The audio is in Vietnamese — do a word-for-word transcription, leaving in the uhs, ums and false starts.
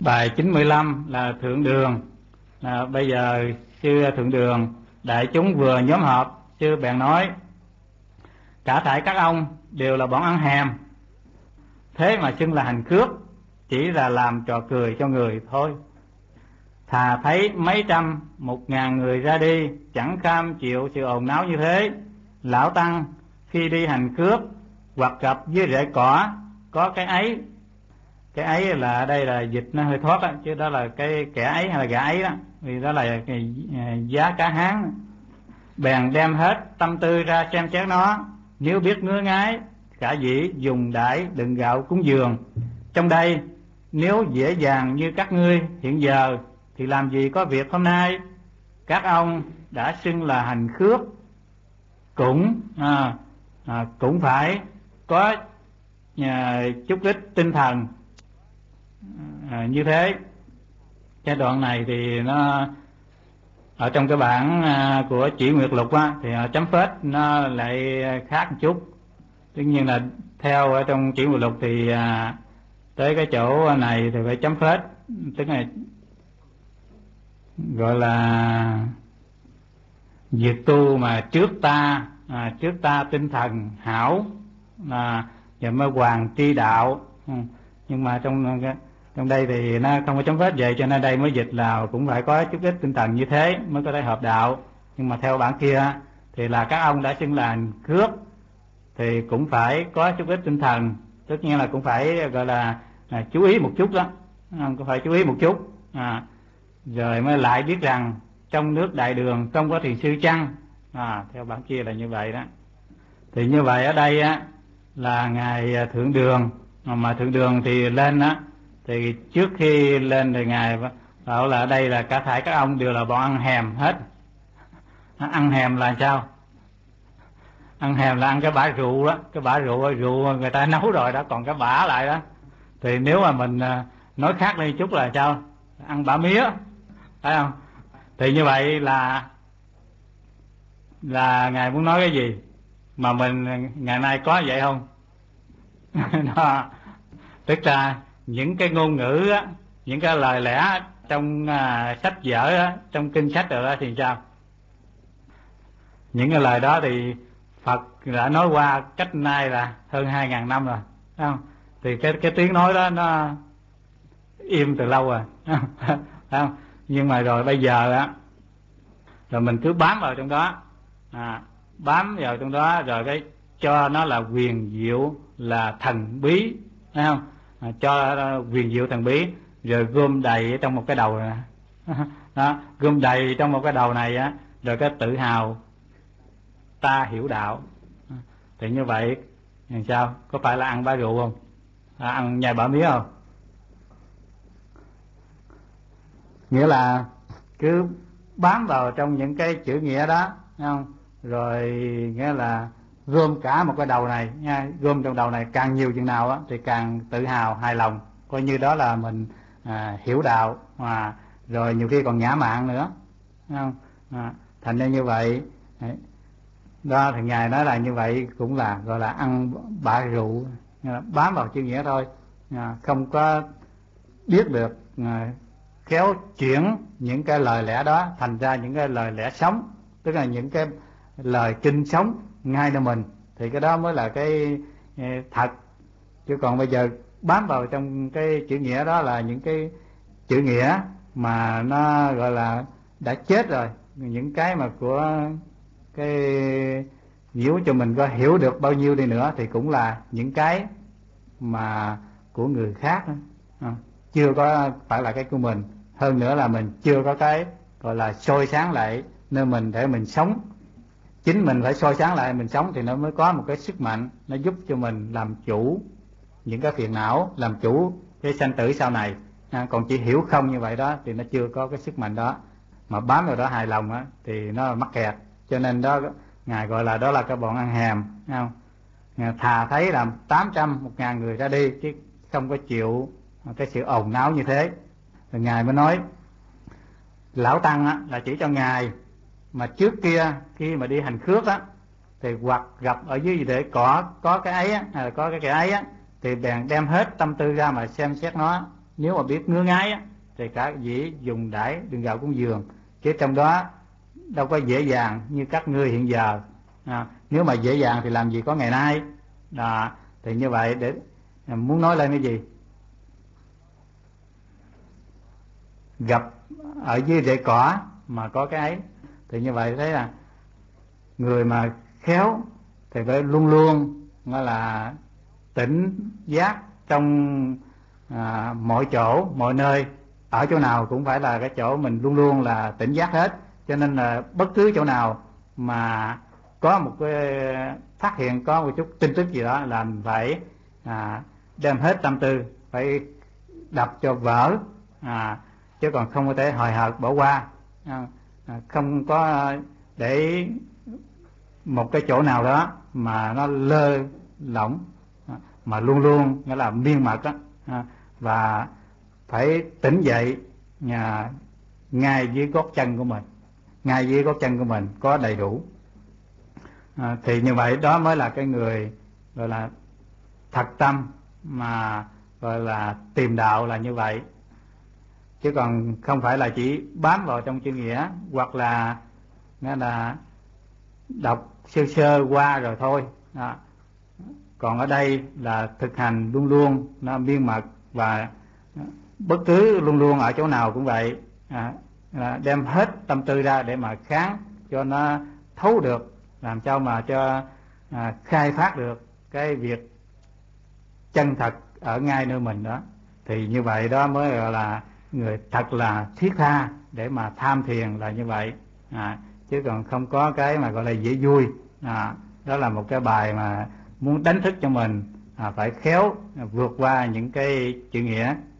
Bài chín mươi lăm là Thượng Đường. À, bây giờ sư Thượng Đường đại chúng vừa nhóm họp, sư bèn nói: cả thảy các ông đều là bọn ăn hèm, thế mà xưng là hành khước, chỉ là làm trò cười cho người thôi. Thà thấy mấy trăm một ngàn người ra đi, chẳng cam chịu sự ồn náo như thế. Lão tăng khi đi hành khước hoặc gặp với rễ cỏ có cái ấy, cái ấy là ở đây là dịch nó hơi thoát á, chứ đó là cái kẻ ấy hay là gã ấy đó, vì đó là cái giá cá hán. Bèn đem hết tâm tư ra xem xét nó, nếu biết ngứa ngái, cả dĩ dùng đãi đựng gạo cúng dường. Trong đây nếu dễ dàng như các ngươi hiện giờ thì làm gì có việc hôm nay. Các ông đã xưng là hành khước, cũng à, à, cũng phải có à, chút ít tinh thần à, như thế. Cái đoạn này thì nó ở trong cái bản à, của Chỉ Nguyệt Lục á, thì chấm phết nó lại khác một chút. Tuy nhiên là theo ở trong Chỉ Nguyệt Lục thì à, tới cái chỗ này thì phải chấm phết, tức là gọi là việc tu mà trước ta à, trước ta tinh thần hảo à, và mới hoàng tri đạo. Ừ. Nhưng mà trong trong đây thì nó không có chấm phết vậy, cho nên đây mới dịch là cũng phải có chút ít tinh thần như thế mới có thể hợp đạo. Nhưng mà theo bản kia thì là các ông đã xưng là hành khước thì cũng phải có chút ít tinh thần, tất nhiên là cũng phải gọi là à, chú ý một chút đó, cũng phải chú ý một chút à, rồi mới lại biết rằng trong nước Đại Đường không có thiền sư chăng à, theo bản kia là như vậy đó. Thì như vậy ở đây á là ngài Thượng Đường, mà Thượng Đường thì lên á, thì trước khi lên thì ngài bảo là ở đây là cả thảy các ông đều là bọn ăn hèm hết. Ăn hèm là sao? Ăn hèm là ăn cái bã rượu đó, cái bã rượu rượu người ta nấu rồi đó, còn cái bã lại đó. Thì nếu mà mình nói khác lên chút là sao? Ăn bã mía, phải không? Thì như vậy là là ngài muốn nói cái gì mà mình ngày nay có vậy không? Đó. Tức là những cái ngôn ngữ á, những cái lời lẽ trong à, sách vở á, trong kinh sách rồi đó thì sao? Những cái lời đó thì Phật đã nói qua cách nay là hơn hai ngàn năm rồi, phải không? Thì cái cái tiếng nói đó nó im từ lâu rồi, phải không? Nhưng mà rồi bây giờ á, rồi mình cứ bám vào trong đó, à, bám vào trong đó rồi cái cho nó là quyền diệu, là thần bí, phải không? À, cho quyền diệu thần bí, rồi gom đầy ở trong một cái đầu này. Đó, gom đầy trong một cái đầu này á, rồi cái tự hào ta hiểu đạo. Thì như vậy làm sao? Có phải là ăn bá rượu không? À, ăn nhai bả mía không? Nghĩa là cứ bám vào trong những cái chữ nghĩa đó, thấy không? Rồi nghĩa là gom cả một cái đầu này nha, gom trong đầu này càng nhiều chừng nào á thì càng tự hào hài lòng, coi như đó là mình à, hiểu đạo, mà rồi nhiều khi còn ngã mạn nữa, thấy không? À, thành ra như vậy đó, thì ngài nói là như vậy cũng là gọi là ăn bạ rượu, bám vào chữ nghĩa thôi, à, không có biết được à, khéo chuyển những cái lời lẽ đó thành ra những cái lời lẽ sống, tức là những cái lời kinh sống ngay nơi mình, thì cái đó mới là cái thật. Chứ còn bây giờ bám vào trong cái chữ nghĩa đó là những cái chữ nghĩa mà nó gọi là đã chết rồi, những cái mà của cái nếu cho mình có hiểu được bao nhiêu đi nữa thì cũng là những cái mà của người khác đó, chưa có phải là cái của mình. Hơn nữa là mình chưa có cái gọi là soi sáng lại nơi mình để mình sống. Chính mình phải soi sáng lại mình sống thì nó mới có một cái sức mạnh, nó giúp cho mình làm chủ những cái phiền não, làm chủ cái sanh tử sau này. À, còn chỉ hiểu không như vậy đó thì nó chưa có cái sức mạnh đó, mà bám vào đó hài lòng á thì nó mắc kẹt. Cho nên đó ngài gọi là đó là cái bọn ăn hèm, thấy không? Ngài thà thấy là tám trăm một ngàn người ra đi chứ không có chịu cái sự ồn náo như thế. Rồi ngài mới nói lão tăng á, là chỉ cho ngài mà trước kia khi mà đi hành khước á thì hoặc gặp ở dưới để có có cái ấy á, hay là có cái cái ấy á, thì bèn đem hết tâm tư ra mà xem xét nó, nếu mà biết ngứa ngáy á, thì cả dĩ dùng đãi đừng gạo cúng dường, chứ trong đó đâu có dễ dàng như các ngươi hiện giờ. À, nếu mà dễ dàng thì làm gì có ngày nay. Đó, thì như vậy để muốn nói lên cái gì? Gặp ở dưới rễ cỏ mà có cái ấy, thì như vậy thấy là người mà khéo thì phải luôn luôn gọi là tỉnh giác trong à, mọi chỗ mọi nơi, ở chỗ nào cũng phải là cái chỗ mình luôn luôn là tỉnh giác hết. Cho nên là bất cứ chỗ nào mà có một cái phát hiện có một chút tin tức gì đó là mình phải à, đem hết tâm tư, phải đập cho vỡ, à, chứ còn không có thể hời hợt bỏ qua. À, không có để một cái chỗ nào đó mà nó lơ lỏng, mà luôn luôn nghĩa là miên mật đó, và phải tỉnh dậy nhà, ngay dưới gót chân của mình, ngay dưới gót chân của mình có đầy đủ. À, thì như vậy đó mới là cái người gọi là thật tâm, mà gọi là tìm đạo là như vậy. Chứ còn không phải là chỉ bám vào trong chữ nghĩa, hoặc là nghĩa là đọc sơ sơ qua rồi thôi. Đó. Còn ở đây là thực hành luôn luôn nó miên mật, và bất cứ luôn luôn ở chỗ nào cũng vậy, à, à, đem hết tâm tư ra để mà kháng cho nó thấu được, làm sao mà cho à, khai phát được cái việc chân thật ở ngay nơi mình đó. Thì như vậy đó mới gọi là người thật là thiết tha để mà tham thiền là như vậy. À, chứ còn không có cái mà gọi là dễ vui. À, đó là một cái bài mà muốn đánh thức cho mình à, phải khéo vượt qua những cái chữ nghĩa.